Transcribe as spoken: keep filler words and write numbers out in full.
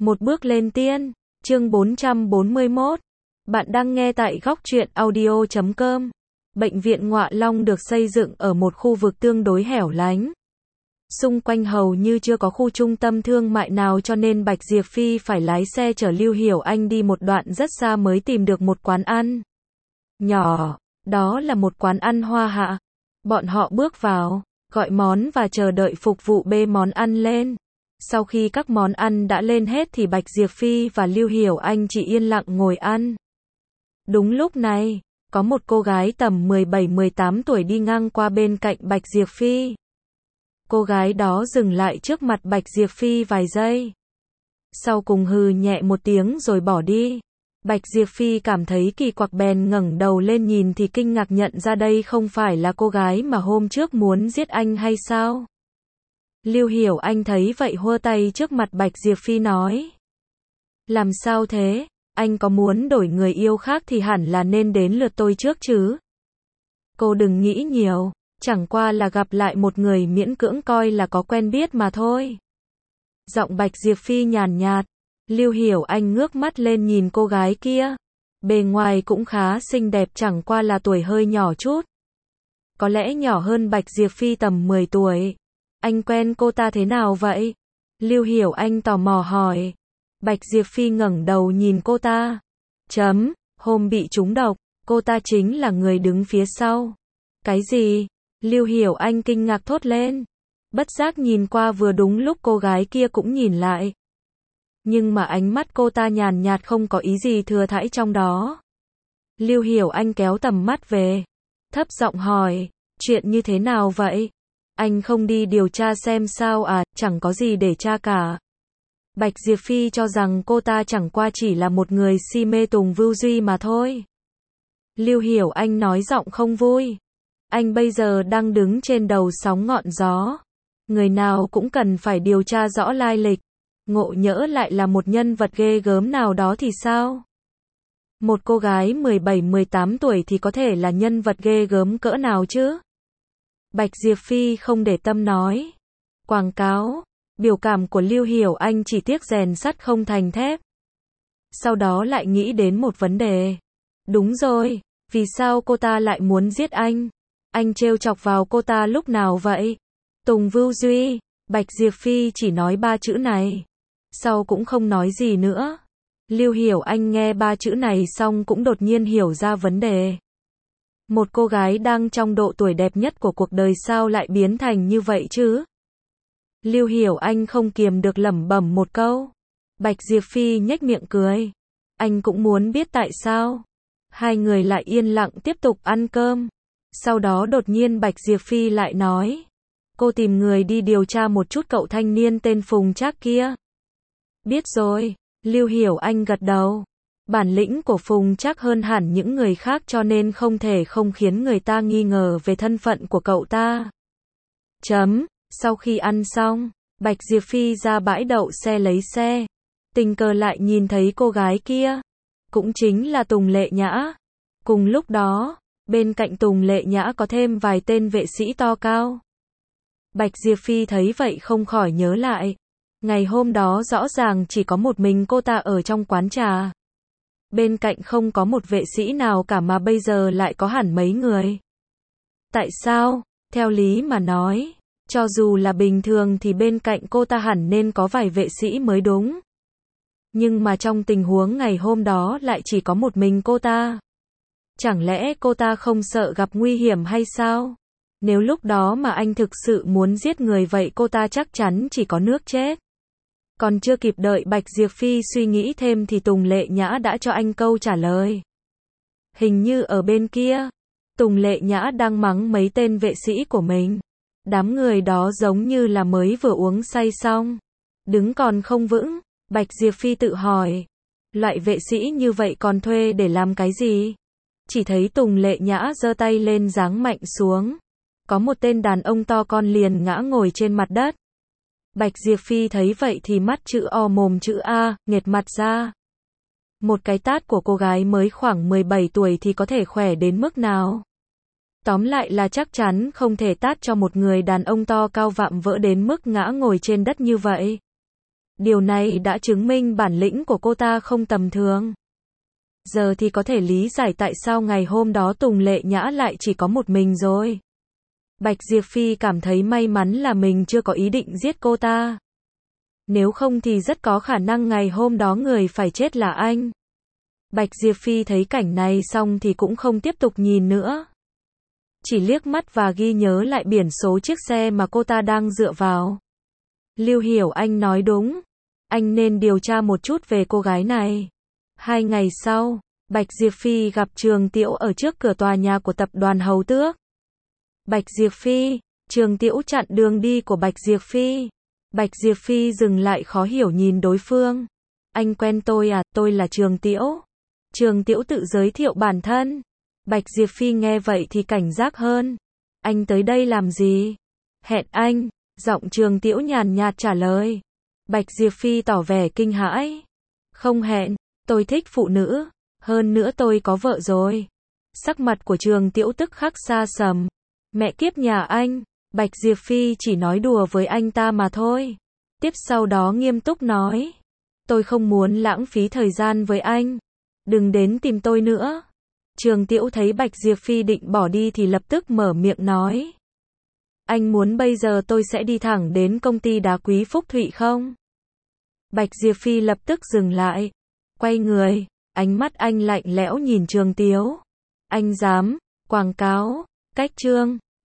Một bước lên tiên, chương bốn trăm bốn mươi mốt. Bạn đang nghe tại góc truyện audio chấm com. Bệnh viện Ngọa Long được xây dựng ở một khu vực tương đối hẻo lánh. Xung quanh hầu như chưa có khu trung tâm thương mại nào, cho nên Bạch Diệp Phi phải lái xe chở Lưu Hiểu Anh đi một đoạn rất xa mới tìm được một quán ăn nhỏ. Đó là một quán ăn Hoa Hạ. Bọn họ bước vào, gọi món và chờ đợi phục vụ bê món ăn lên. Sau khi các món ăn đã lên hết thì Bạch Diệp Phi và Lưu Hiểu Anh chỉ yên lặng ngồi ăn. Đúng lúc này, có một cô gái tầm mười bảy mười tám tuổi đi ngang qua bên cạnh Bạch Diệp Phi. Cô gái đó dừng lại trước mặt Bạch Diệp Phi vài giây. Sau cùng hừ nhẹ một tiếng rồi bỏ đi. Bạch Diệp Phi cảm thấy kỳ quặc bèn ngẩng đầu lên nhìn thì kinh ngạc nhận ra đây không phải là cô gái mà hôm trước muốn giết anh hay sao? Lưu Hiểu Anh thấy vậy hua tay trước mặt Bạch Diệp Phi nói. Làm sao thế? Anh có muốn đổi người yêu khác thì hẳn là nên đến lượt tôi trước chứ. Cô đừng nghĩ nhiều, chẳng qua là gặp lại một người miễn cưỡng coi là có quen biết mà thôi. Giọng Bạch Diệp Phi nhàn nhạt. Lưu Hiểu Anh ngước mắt lên nhìn cô gái kia. Bề ngoài cũng khá xinh đẹp, chẳng qua là tuổi hơi nhỏ chút. Có lẽ nhỏ hơn Bạch Diệp Phi tầm mười tuổi. Anh quen cô ta thế nào vậy? Lưu Hiểu Anh tò mò hỏi. Bạch Diệp Phi ngẩng đầu nhìn cô ta. Chấm, hôm bị trúng độc, cô ta chính là người đứng phía sau. Cái gì? Lưu Hiểu Anh kinh ngạc thốt lên. Bất giác nhìn qua vừa đúng lúc cô gái kia cũng nhìn lại. Nhưng mà ánh mắt cô ta nhàn nhạt không có ý gì thừa thãi trong đó. Lưu Hiểu Anh kéo tầm mắt về. Thấp giọng hỏi, chuyện như thế nào vậy? Anh không đi điều tra xem sao à, chẳng có gì để tra cả. Bạch Diệp Phi cho rằng cô ta chẳng qua chỉ là một người si mê Tùng Vưu Duy mà thôi. Lưu Hiểu Anh nói giọng không vui. Anh bây giờ đang đứng trên đầu sóng ngọn gió. Người nào cũng cần phải điều tra rõ lai lịch. Ngộ nhỡ lại là một nhân vật ghê gớm nào đó thì sao? Một cô gái mười bảy mười tám tuổi thì có thể là nhân vật ghê gớm cỡ nào chứ? Bạch Diệp Phi không để tâm nói. Quảng cáo. Biểu cảm của Lưu Hiểu Anh chỉ tiếc rèn sắt không thành thép. Sau đó lại nghĩ đến một vấn đề. Đúng rồi, vì sao cô ta lại muốn giết anh? Anh trêu chọc vào cô ta lúc nào vậy? Tùng Vưu Duy. Bạch Diệp Phi chỉ nói ba chữ này. Sau cũng không nói gì nữa. Lưu Hiểu Anh nghe ba chữ này xong cũng đột nhiên hiểu ra vấn đề. Một cô gái đang trong độ tuổi đẹp nhất của cuộc đời sao lại biến thành như vậy chứ? Lưu Hiểu Anh không kiềm được lẩm bẩm một câu. Bạch Diệp Phi nhếch miệng cười. Anh cũng muốn biết tại sao. Hai người lại yên lặng tiếp tục ăn cơm. Sau đó đột nhiên Bạch Diệp Phi lại nói. Cô tìm người đi điều tra một chút cậu thanh niên tên Phùng Trác kia. Biết rồi. Lưu Hiểu Anh gật đầu. Bản lĩnh của Phùng Trác hơn hẳn những người khác cho nên không thể không khiến người ta nghi ngờ về thân phận của cậu ta. Chấm. Sau khi ăn xong, Bạch Diệp Phi ra bãi đậu xe lấy xe. Tình cờ lại nhìn thấy cô gái kia. Cũng chính là Tùng Lệ Nhã. Cùng lúc đó, bên cạnh Tùng Lệ Nhã có thêm vài tên vệ sĩ to cao. Bạch Diệp Phi thấy vậy không khỏi nhớ lại. Ngày hôm đó rõ ràng chỉ có một mình cô ta ở trong quán trà. Bên cạnh không có một vệ sĩ nào cả mà bây giờ lại có hẳn mấy người. Tại sao? Theo lý mà nói, cho dù là bình thường thì bên cạnh cô ta hẳn nên có vài vệ sĩ mới đúng. Nhưng mà trong tình huống ngày hôm đó lại chỉ có một mình cô ta. Chẳng lẽ cô ta không sợ gặp nguy hiểm hay sao? Nếu lúc đó mà anh thực sự muốn giết người vậy cô ta chắc chắn chỉ có nước chết. Còn chưa kịp đợi Bạch Diệp Phi suy nghĩ thêm thì Tùng Lệ Nhã đã cho anh câu trả lời. Hình như ở bên kia, Tùng Lệ Nhã đang mắng mấy tên vệ sĩ của mình. Đám người đó giống như là mới vừa uống say xong. Đứng còn không vững, Bạch Diệp Phi tự hỏi. Loại vệ sĩ như vậy còn thuê để làm cái gì? Chỉ thấy Tùng Lệ Nhã giơ tay lên giáng mạnh xuống. Có một tên đàn ông to con liền ngã ngồi trên mặt đất. Bạch Diệp Phi thấy vậy thì mắt chữ O mồm chữ A, nghệt mặt ra. Một cái tát của cô gái mới khoảng mười bảy tuổi thì có thể khỏe đến mức nào? Tóm lại là chắc chắn không thể tát cho một người đàn ông to cao vạm vỡ đến mức ngã ngồi trên đất như vậy. Điều này đã chứng minh bản lĩnh của cô ta không tầm thường. Giờ thì có thể lý giải tại sao ngày hôm đó Tùng Lệ Nhã lại chỉ có một mình rồi. Bạch Diệp Phi cảm thấy may mắn là mình chưa có ý định giết cô ta. Nếu không thì rất có khả năng ngày hôm đó người phải chết là anh. Bạch Diệp Phi thấy cảnh này xong thì cũng không tiếp tục nhìn nữa. Chỉ liếc mắt và ghi nhớ lại biển số chiếc xe mà cô ta đang dựa vào. Lưu Hiểu Anh nói đúng. Anh nên điều tra một chút về cô gái này. Hai ngày sau, Bạch Diệp Phi gặp Trường Tiễu ở trước cửa tòa nhà của tập đoàn Hầu Tước. Bạch Diệp Phi, Trường Tiễu chặn đường đi của Bạch Diệp Phi. Bạch Diệp Phi dừng lại khó hiểu nhìn đối phương. Anh quen tôi à, tôi là Trường Tiễu. Trường Tiễu tự giới thiệu bản thân. Bạch Diệp Phi nghe vậy thì cảnh giác hơn. Anh tới đây làm gì? Hẹn anh, giọng Trường Tiễu nhàn nhạt trả lời. Bạch Diệp Phi tỏ vẻ kinh hãi. Không hẹn, tôi thích phụ nữ, hơn nữa tôi có vợ rồi. Sắc mặt của Trường Tiễu tức khắc xa sầm. Mẹ kiếp nhà anh, Bạch Diệp Phi chỉ nói đùa với anh ta mà thôi. Tiếp sau đó nghiêm túc nói. Tôi không muốn lãng phí thời gian với anh. Đừng đến tìm tôi nữa. Trường Tiễu thấy Bạch Diệp Phi định bỏ đi thì lập tức mở miệng nói. Anh muốn bây giờ tôi sẽ đi thẳng đến công ty đá quý Phúc Thụy không? Bạch Diệp Phi lập tức dừng lại. Quay người, ánh mắt anh lạnh lẽo nhìn Trường Tiễu. Anh dám, quảng cáo, cách trương.